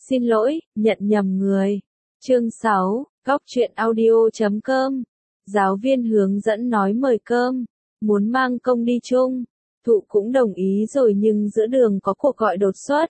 Xin lỗi, nhận nhầm người. Chương 6, Góc truyện audio.com. Giáo viên hướng dẫn nói mời cơm, muốn mang công đi chung. Thụ cũng đồng ý rồi nhưng giữa đường có cuộc gọi đột xuất,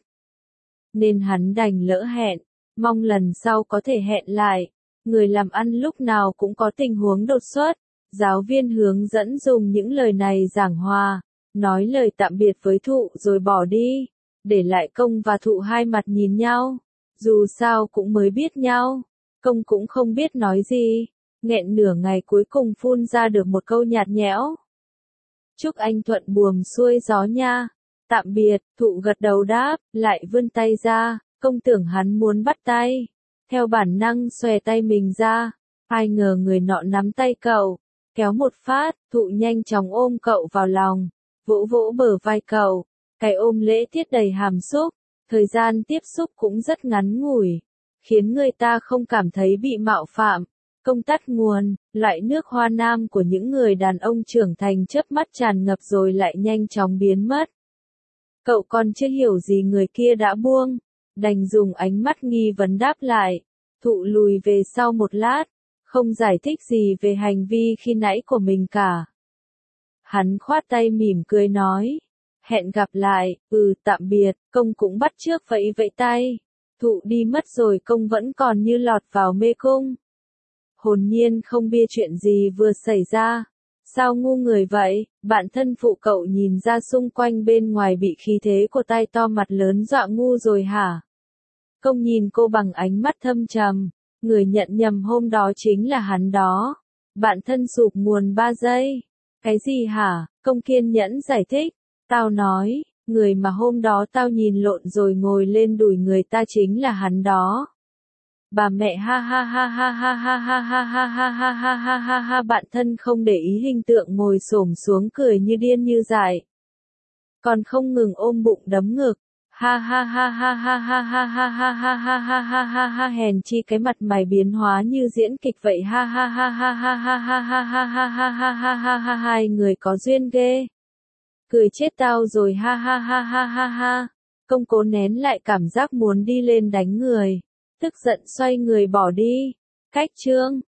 nên hắn đành lỡ hẹn, mong lần sau có thể hẹn lại. Người làm ăn lúc nào cũng có tình huống đột xuất. Giáo viên hướng dẫn dùng những lời này giảng hòa, nói lời tạm biệt với Thụ rồi bỏ đi, để lại Công và Thụ hai mặt nhìn nhau. Dù sao cũng mới biết nhau, Công cũng không biết nói gì, nghẹn nửa ngày cuối cùng phun ra được một câu nhạt nhẽo. Chúc anh thuận buồm xuôi gió nha. Tạm biệt. Thụ gật đầu đáp, lại vươn tay ra. Công tưởng hắn muốn bắt tay, theo bản năng xòe tay mình ra, ai ngờ người nọ nắm tay cậu, kéo một phát. Thụ nhanh chóng ôm cậu vào lòng, vỗ vỗ bờ vai cậu. Cái ôm lễ tiết đầy hàm xúc, thời gian tiếp xúc cũng rất ngắn ngủi, khiến người ta không cảm thấy bị mạo phạm. Công tắt nguồn, loại nước hoa nam của những người đàn ông trưởng thành chớp mắt tràn ngập rồi lại nhanh chóng biến mất. Cậu còn chưa hiểu gì người kia đã buông, đành dùng ánh mắt nghi vấn đáp lại. Thụ lùi về sau một lát, không giải thích gì về hành vi khi nãy của mình cả. Hắn khoát tay mỉm cười nói, hẹn gặp lại. Tạm biệt. Công cũng bắt chước vẫy vẫy tay. Thụ đi mất rồi Công vẫn còn như lọt vào mê cung, hồn nhiên không biết chuyện gì vừa xảy ra. Sao ngu người vậy? Bạn thân Phụ cậu nhìn ra xung quanh bên ngoài bị khí thế của tay to mặt lớn dọa ngu rồi hả? Công nhìn cô bằng ánh mắt thâm trầm, người nhận nhầm hôm đó chính là hắn đó. Bạn thân sụp nguồn 3 giây. Cái gì hả? Công kiên nhẫn giải thích. Tao nói, người mà hôm đó tao nhìn lộn rồi ngồi lên đùi người ta chính là hắn đó. Bà mẹ ha ha ha ha ha ha ha ha ha ha ha ha ha ha ha. Bạn thân không để ý hình tượng ngồi xổm xuống cười như điên như dại, còn không ngừng ôm bụng đấm ngực. Ha ha ha ha ha ha ha ha ha ha ha ha ha ha ha. Hèn chi cái mặt mày biến hóa như diễn kịch vậy. Ha ha ha ha ha ha ha ha ha ha ha ha ha ha ha. Hai người có duyên ghê. Cười chết tao rồi. Ha ha ha ha ha ha. Công cố nén lại cảm giác muốn đi lên đánh người, tức giận xoay người bỏ đi. Cách chương